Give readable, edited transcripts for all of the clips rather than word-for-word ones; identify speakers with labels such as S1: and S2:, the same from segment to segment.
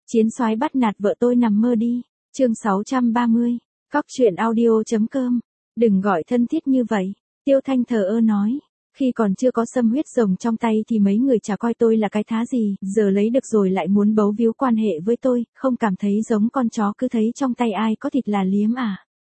S1: Chiến soái bắt nạt vợ tôi nằm mơ đi. Chương 630. Cóc truyện audio.com. Đừng gọi thân thiết như vậy. Tiêu Thanh thờ ơ nói. Khi còn chưa có xâm huyết rồng trong tay thì mấy người chả coi tôi là cái thá gì, giờ lấy được rồi lại muốn bấu víu quan hệ với tôi, không cảm thấy giống con chó cứ thấy trong tay ai có thịt là liếm à.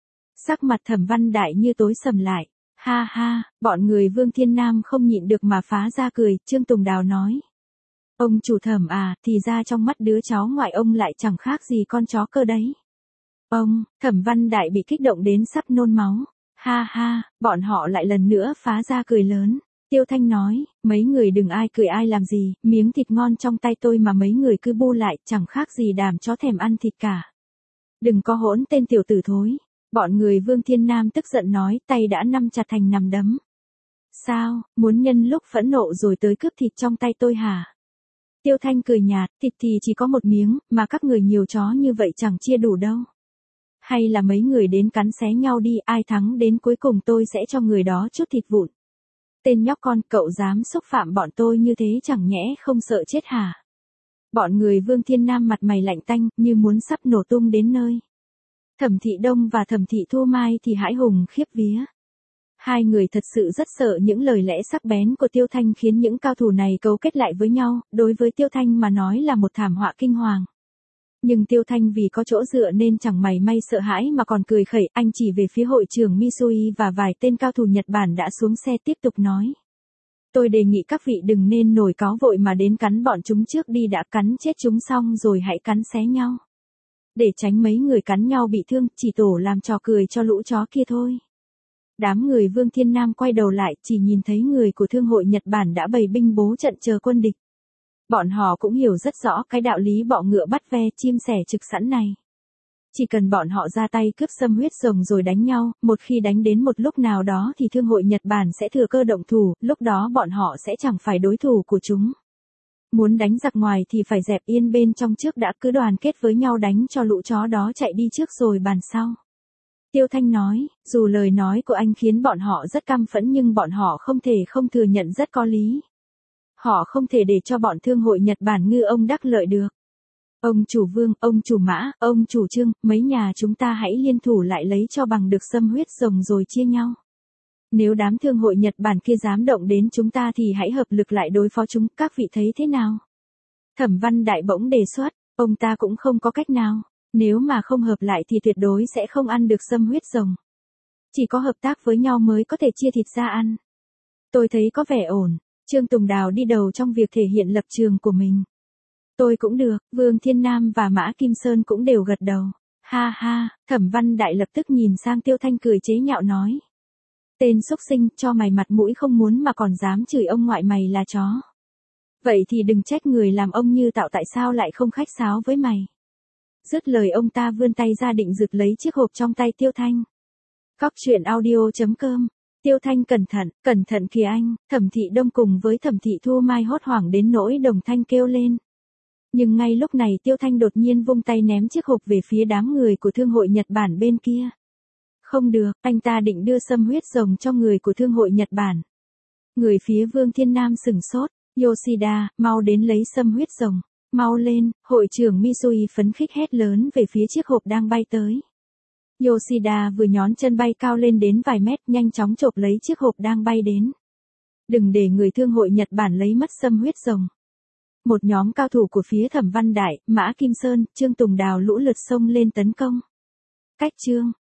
S1: Sắc mặt Thẩm Văn Đại như tối sầm lại. Ha ha, bọn người Vương Thiên Nam không nhịn được mà phá ra cười, Trương Tùng Đào nói. Ông chủ Thẩm à, thì ra trong mắt đứa cháu ngoại ông lại chẳng khác gì con chó cơ đấy. Ông, Thẩm Văn Đại bị kích động đến sắp nôn máu. Ha ha, bọn họ lại lần nữa phá ra cười lớn. Tiêu Thanh nói, mấy người đừng ai cười ai làm gì, miếng thịt ngon trong tay tôi mà mấy người cứ bu lại, chẳng khác gì đàm chó thèm ăn thịt cả. Đừng có hỗn tên tiểu tử thối. Bọn người Vương Thiên Nam tức giận nói, tay đã nắm chặt thành nắm đấm. Sao, muốn nhân lúc phẫn nộ rồi tới cướp thịt trong tay tôi hả? Tiêu Thanh cười nhạt, thịt thì chỉ có một miếng, mà các người nhiều chó như vậy chẳng chia đủ đâu. Hay là mấy người đến cắn xé nhau đi, ai thắng đến cuối cùng tôi sẽ cho người đó chút thịt vụn. Tên nhóc con, cậu dám xúc phạm bọn tôi như thế chẳng nhẽ không sợ chết hả? Bọn người Vương Thiên Nam mặt mày lạnh tanh, như muốn sắp nổ tung đến nơi. Thẩm Thị Đông và Thẩm Thị Thu Mai thì hãi hùng khiếp vía. Hai người thật sự rất sợ những lời lẽ sắc bén của Tiêu Thanh khiến những cao thủ này cấu kết lại với nhau, đối với Tiêu Thanh mà nói là một thảm họa kinh hoàng. Nhưng Tiêu Thanh vì có chỗ dựa nên chẳng mảy may sợ hãi mà còn cười khẩy, anh chỉ về phía hội trưởng Misui và vài tên cao thủ Nhật Bản đã xuống xe tiếp tục nói. Tôi đề nghị các vị đừng nên nổi cáu vội mà đến cắn bọn chúng trước đi, đã cắn chết chúng xong rồi hãy cắn xé nhau. Để tránh mấy người cắn nhau bị thương, chỉ tổ làm trò cười cho lũ chó kia thôi. Đám người Vương Thiên Nam quay đầu lại chỉ nhìn thấy người của Thương hội Nhật Bản đã bày binh bố trận chờ quân địch. Bọn họ cũng hiểu rất rõ cái đạo lý bọ ngựa bắt ve chim sẻ trực sẵn này. Chỉ cần bọn họ ra tay cướp xâm huyết rồng rồi đánh nhau, một khi đánh đến một lúc nào đó thì Thương hội Nhật Bản sẽ thừa cơ động thủ, lúc đó bọn họ sẽ chẳng phải đối thủ của chúng. Muốn đánh giặc ngoài thì phải dẹp yên bên trong trước đã, cứ đoàn kết với nhau đánh cho lũ chó đó chạy đi trước rồi bàn sau. Tiêu Thanh nói, dù lời nói của anh khiến bọn họ rất căm phẫn nhưng bọn họ không thể không thừa nhận rất có lý. Họ không thể để cho bọn Thương hội Nhật Bản ngư ông đắc lợi được. Ông chủ Vương, ông chủ Mã, ông chủ Trương, mấy nhà chúng ta hãy liên thủ lại lấy cho bằng được xâm huyết rồng rồi chia nhau. Nếu đám Thương hội Nhật Bản kia dám động đến chúng ta thì hãy hợp lực lại đối phó chúng, các vị thấy thế nào? Thẩm Văn Đại bỗng đề xuất, ông ta cũng không có cách nào. Nếu mà không hợp lại thì tuyệt đối sẽ không ăn được xâm huyết rồng. Chỉ có hợp tác với nhau mới có thể chia thịt ra ăn. Tôi thấy có vẻ ổn. Trương Tùng Đào đi đầu trong việc thể hiện lập trường của mình. Tôi cũng được, Vương Thiên Nam và Mã Kim Sơn cũng đều gật đầu. Ha ha, Thẩm Văn Đại lập tức nhìn sang Tiêu Thanh cười chế nhạo nói. Tên xúc sinh, cho mày mặt mũi không muốn mà còn dám chửi ông ngoại mày là chó. Vậy thì đừng trách người làm ông Như Tạo tại sao lại không khách sáo với mày. Dứt lời ông ta vươn tay ra định giật lấy chiếc hộp trong tay Tiêu Thanh. Cóc truyện audio.com. Tiêu Thanh cẩn thận kìa anh. Thẩm Thị Đông cùng với Thẩm Thị Thu Mai hốt hoảng đến nỗi đồng thanh kêu lên. Nhưng ngay lúc này Tiêu Thanh đột nhiên vung tay ném chiếc hộp về phía đám người của Thương hội Nhật Bản bên kia. Không được, anh ta định đưa xâm huyết rồng cho người của Thương hội Nhật Bản. Người phía Vương Thiên Nam sửng sốt. Yoshida, mau đến lấy xâm huyết rồng. Mau lên, hội trưởng Misui phấn khích hét lớn về phía chiếc hộp đang bay tới. Yoshida vừa nhón chân bay cao lên đến vài mét, nhanh chóng chộp lấy chiếc hộp đang bay đến. Đừng để người Thương hội Nhật Bản lấy mất xâm huyết rồng. Một nhóm cao thủ của phía Thẩm Văn Đại, Mã Kim Sơn, Trương Tùng Đào lũ lượt xông lên tấn công. Cách chương